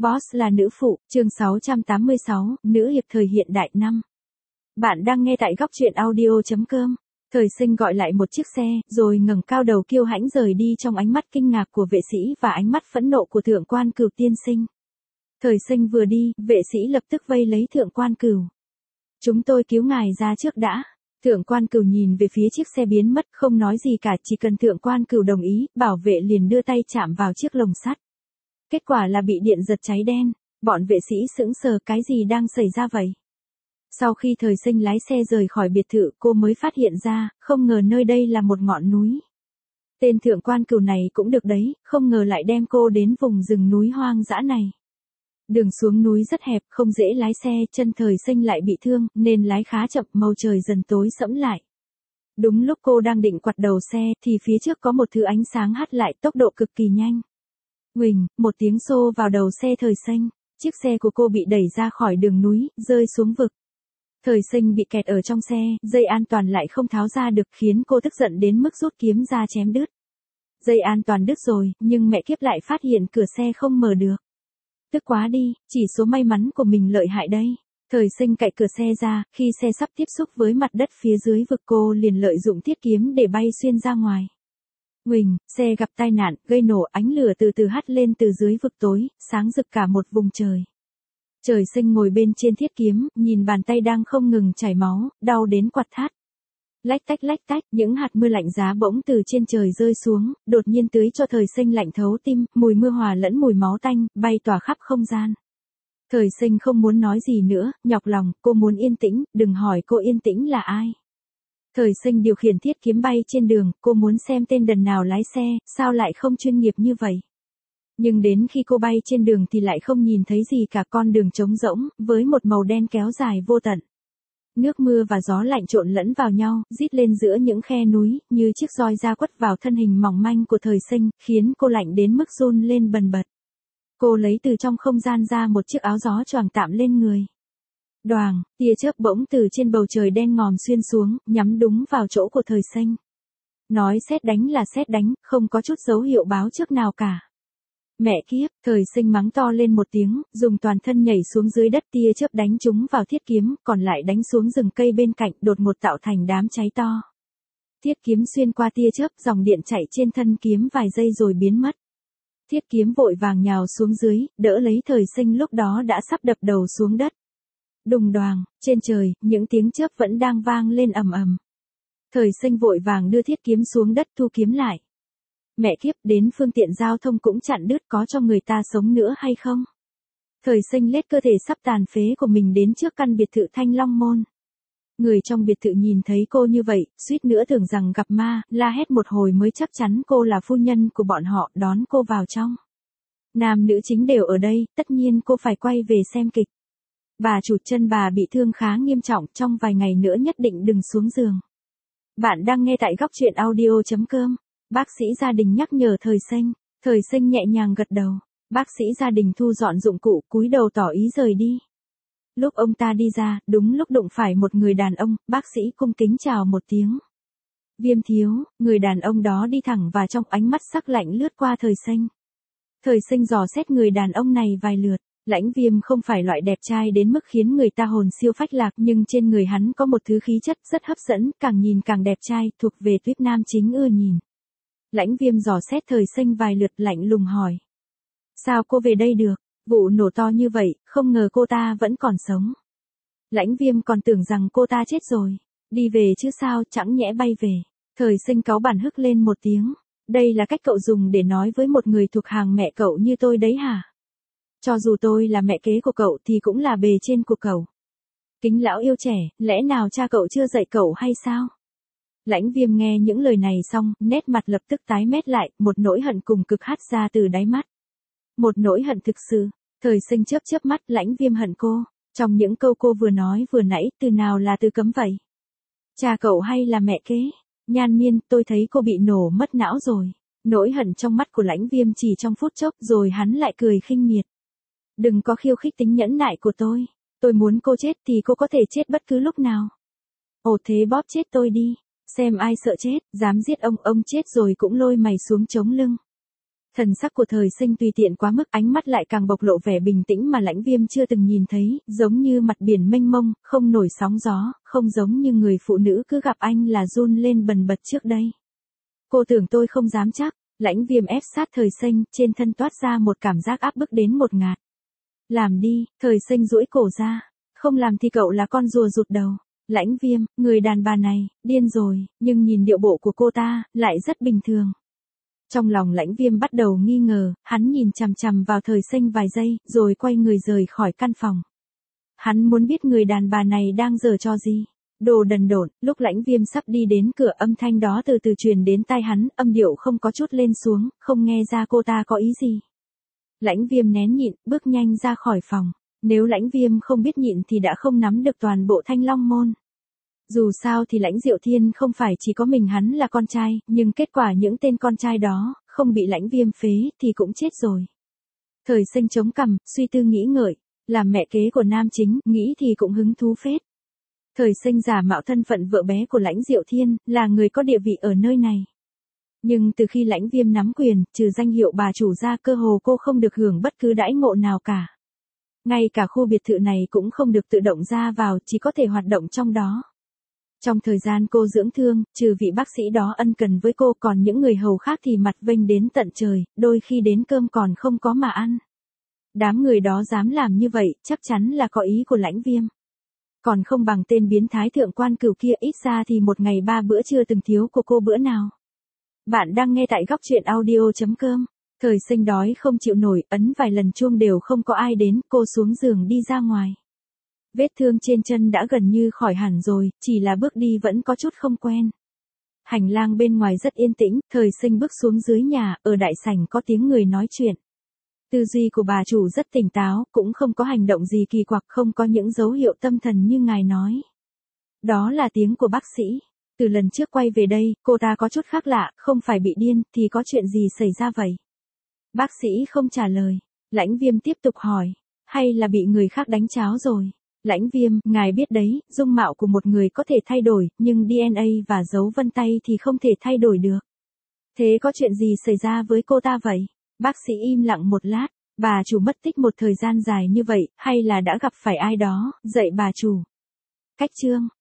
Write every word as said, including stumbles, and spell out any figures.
Boss là nữ phụ, chương sáu trăm tám mươi sáu, nữ hiệp thời hiện đại năm. Bạn đang nghe tại góc truyện audio.com. Thời Sinh gọi lại một chiếc xe, rồi ngẩng cao đầu kiêu hãnh rời đi trong ánh mắt kinh ngạc của vệ sĩ và ánh mắt phẫn nộ của thượng quan Cửu tiên sinh. Thời Sinh vừa đi, vệ sĩ lập tức vây lấy thượng quan Cửu. Chúng tôi cứu ngài ra trước đã. Thượng quan Cửu nhìn về phía chiếc xe biến mất, không nói gì cả, chỉ cần thượng quan Cửu đồng ý, bảo vệ liền đưa tay chạm vào chiếc lồng sắt. Kết quả là bị điện giật cháy đen, bọn vệ sĩ sững sờ, cái gì đang xảy ra vậy? Sau khi Thời Sinh lái xe rời khỏi biệt thự, cô mới phát hiện ra, không ngờ nơi đây là một ngọn núi. Tên thượng quan Cửu này cũng được đấy, không ngờ lại đem cô đến vùng rừng núi hoang dã này. Đường xuống núi rất hẹp, không dễ lái xe, chân Thời Sinh lại bị thương, nên lái khá chậm, màu trời dần tối sẫm lại. Đúng lúc cô đang định quặt đầu xe, thì phía trước có một thứ ánh sáng hắt lại, tốc độ cực kỳ nhanh. Huỳnh, một tiếng xô vào đầu xe Thời Sinh, chiếc xe của cô bị đẩy ra khỏi đường núi, rơi xuống vực. Thời Sinh bị kẹt ở trong xe, dây an toàn lại không tháo ra được, khiến cô tức giận đến mức rút kiếm ra chém đứt. Dây an toàn đứt rồi, nhưng mẹ kiếp lại phát hiện cửa xe không mở được. Tức quá đi, chỉ số may mắn của mình lợi hại đây. Thời Sinh cạy cửa xe ra, khi xe sắp tiếp xúc với mặt đất phía dưới vực, cô liền lợi dụng thiết kiếm để bay xuyên ra ngoài. Huỳnh, xe gặp tai nạn, gây nổ, ánh lửa từ từ hắt lên từ dưới vực tối, sáng rực cả một vùng trời. Thời Sinh ngồi bên trên thiết kiếm, nhìn bàn tay đang không ngừng chảy máu, đau đến quặn thắt. Lách tách lách tách, những hạt mưa lạnh giá bỗng từ trên trời rơi xuống, đột nhiên tưới cho Thời Sinh lạnh thấu tim, mùi mưa hòa lẫn mùi máu tanh, bay tỏa khắp không gian. Thời Sinh không muốn nói gì nữa, nhọc lòng, cô muốn yên tĩnh, đừng hỏi cô yên tĩnh là ai. Thời Sinh điều khiển thiết kiếm bay trên đường, cô muốn xem tên đần nào lái xe, sao lại không chuyên nghiệp như vậy. Nhưng đến khi cô bay trên đường thì lại không nhìn thấy gì cả, con đường trống rỗng, với một màu đen kéo dài vô tận. Nước mưa và gió lạnh trộn lẫn vào nhau, rít lên giữa những khe núi, như chiếc roi da quất vào thân hình mỏng manh của Thời Sinh, khiến cô lạnh đến mức run lên bần bật. Cô lấy từ trong không gian ra một chiếc áo gió choàng tạm lên người. Đoàng, tia chớp bỗng từ trên bầu trời đen ngòm xuyên xuống, nhắm đúng vào chỗ của Thời Sinh. Nói sét đánh là sét đánh, không có chút dấu hiệu báo trước nào cả. Mẹ kiếp, Thời Sinh mắng to lên một tiếng, dùng toàn thân nhảy xuống dưới đất, tia chớp đánh trúng vào thiết kiếm, còn lại đánh xuống rừng cây bên cạnh, đột ngột tạo thành đám cháy to. Thiết kiếm xuyên qua tia chớp, dòng điện chạy trên thân kiếm vài giây rồi biến mất. Thiết kiếm vội vàng nhào xuống dưới, đỡ lấy Thời Sinh lúc đó đã sắp đập đầu xuống đất. Đùng đoàng, trên trời, những tiếng chớp vẫn đang vang lên ầm ầm. Thời Sinh vội vàng đưa thiết kiếm xuống đất, thu kiếm lại. Mẹ kiếp, đến phương tiện giao thông cũng chặn đứt, có cho người ta sống nữa hay không? Thời Sinh lết cơ thể sắp tàn phế của mình đến trước căn biệt thự Thanh Long Môn. Người trong biệt thự nhìn thấy cô như vậy, suýt nữa tưởng rằng gặp ma, la hét một hồi mới chắc chắn cô là phu nhân của bọn họ, đón cô vào trong. Nam nữ chính đều ở đây, tất nhiên cô phải quay về xem kịch. Bà chủ chân bà bị thương khá nghiêm trọng, trong vài ngày nữa nhất định đừng xuống giường. Bạn đang nghe tại góc truyện audio.com. Bác sĩ gia đình nhắc nhở Thời Sinh. Thời Sinh nhẹ nhàng gật đầu. Bác sĩ gia đình thu dọn dụng cụ, cúi đầu tỏ ý rời đi. Lúc ông ta đi ra, đúng lúc đụng phải một người đàn ông, bác sĩ cung kính chào một tiếng. Viêm thiếu, người đàn ông đó đi thẳng vào trong, ánh mắt sắc lạnh lướt qua Thời Sinh. Thời Sinh dò xét người đàn ông này vài lượt. Lãnh Viêm không phải loại đẹp trai đến mức khiến người ta hồn siêu phách lạc, nhưng trên người hắn có một thứ khí chất rất hấp dẫn, càng nhìn càng đẹp trai, thuộc về tuyết nam chính ưa nhìn. Lãnh Viêm dò xét Thời Sinh vài lượt, lạnh lùng hỏi. Sao cô về đây được? Vụ nổ to như vậy, không ngờ cô ta vẫn còn sống. Lãnh Viêm còn tưởng rằng cô ta chết rồi. Đi về chứ sao, chẳng nhẽ bay về. Thời Sinh cáu bản hức lên một tiếng. Đây là cách cậu dùng để nói với một người thuộc hàng mẹ cậu như tôi đấy hả? Cho dù tôi là mẹ kế của cậu thì cũng là bề trên của cậu. Kính lão yêu trẻ, lẽ nào cha cậu chưa dạy cậu hay sao? Lãnh Viêm nghe những lời này xong, nét mặt lập tức tái mét lại, một nỗi hận cùng cực hắt ra từ đáy mắt. Một nỗi hận thực sự. Thời Sinh chớp chớp mắt, Lãnh Viêm hận cô. Trong những câu cô vừa nói vừa nãy, từ nào là từ cấm vậy? Cha cậu hay là mẹ kế? Nhan Miên, tôi thấy cô bị nổ mất não rồi. Nỗi hận trong mắt của Lãnh Viêm chỉ trong phút chốc, rồi hắn lại cười khinh miệt. Đừng có khiêu khích tính nhẫn nại của tôi. Tôi muốn cô chết thì cô có thể chết bất cứ lúc nào. Ồ thế bóp chết tôi đi. Xem ai sợ chết, dám giết ông, ông chết rồi cũng lôi mày xuống chống lưng. Thần sắc của Thời Sinh tùy tiện quá mức, ánh mắt lại càng bộc lộ vẻ bình tĩnh mà Lãnh Viêm chưa từng nhìn thấy, giống như mặt biển mênh mông, không nổi sóng gió, không giống như người phụ nữ cứ gặp anh là run lên bần bật trước đây. Cô tưởng tôi không dám chắc. Lãnh Viêm ép sát Thời Sinh, trên thân toát ra một cảm giác áp bức đến một ngạt. Làm đi, Thời Sinh duỗi cổ ra. Không làm thì cậu là con rùa rụt đầu. Lãnh Viêm, người đàn bà này, điên rồi, nhưng nhìn điệu bộ của cô ta, lại rất bình thường. Trong lòng Lãnh Viêm bắt đầu nghi ngờ, hắn nhìn chằm chằm vào Thời Sinh vài giây, rồi quay người rời khỏi căn phòng. Hắn muốn biết người đàn bà này đang giở trò gì. Đồ đần độn, lúc Lãnh Viêm sắp đi đến cửa, âm thanh đó từ từ truyền đến tai hắn, âm điệu không có chút lên xuống, không nghe ra cô ta có ý gì. Lãnh Viêm nén nhịn, bước nhanh ra khỏi phòng. Nếu Lãnh Viêm không biết nhịn thì đã không nắm được toàn bộ Thanh Long môn. Dù sao thì Lãnh Diệu Thiên không phải chỉ có mình hắn là con trai, nhưng kết quả những tên con trai đó, không bị Lãnh Viêm phế thì cũng chết rồi. Thời Sinh chống cằm, suy tư nghĩ ngợi, làm mẹ kế của nam chính, nghĩ thì cũng hứng thú phết. Thời Sinh giả mạo thân phận vợ bé của Lãnh Diệu Thiên, là người có địa vị ở nơi này. Nhưng từ khi Lãnh Viêm nắm quyền, trừ danh hiệu bà chủ ra, cơ hồ cô không được hưởng bất cứ đãi ngộ nào cả. Ngay cả khu biệt thự này cũng không được tự động ra vào, chỉ có thể hoạt động trong đó. Trong thời gian cô dưỡng thương, trừ vị bác sĩ đó ân cần với cô, còn những người hầu khác thì mặt vênh đến tận trời, đôi khi đến cơm còn không có mà ăn. Đám người đó dám làm như vậy, chắc chắn là có ý của Lãnh Viêm. Còn không bằng tên biến thái thượng quan Cửu kia, ít ra thì một ngày ba bữa chưa từng thiếu của cô bữa nào. Bạn đang nghe tại góc truyện audio chấm com. Thời Sinh đói không chịu nổi, ấn vài lần chuông đều không có ai đến, cô xuống giường đi ra ngoài. Vết thương trên chân đã gần như khỏi hẳn rồi, chỉ là bước đi vẫn có chút không quen. Hành lang bên ngoài rất yên tĩnh, Thời Sinh bước xuống dưới nhà, ở đại sảnh có tiếng người nói chuyện. Tư duy của bà chủ rất tỉnh táo, cũng không có hành động gì kỳ quặc, không có những dấu hiệu tâm thần như ngài nói. Đó là tiếng của bác sĩ. Từ lần trước quay về đây, cô ta có chút khác lạ, không phải bị điên, thì có chuyện gì xảy ra vậy? Bác sĩ không trả lời. Lãnh Viêm tiếp tục hỏi. Hay là bị người khác đánh cháo rồi? Lãnh Viêm, ngài biết đấy, dung mạo của một người có thể thay đổi, nhưng đê en a và dấu vân tay thì không thể thay đổi được. Thế có chuyện gì xảy ra với cô ta vậy? Bác sĩ im lặng một lát. Bà chủ mất tích một thời gian dài như vậy, hay là đã gặp phải ai đó, dạy bà chủ. Cách chương.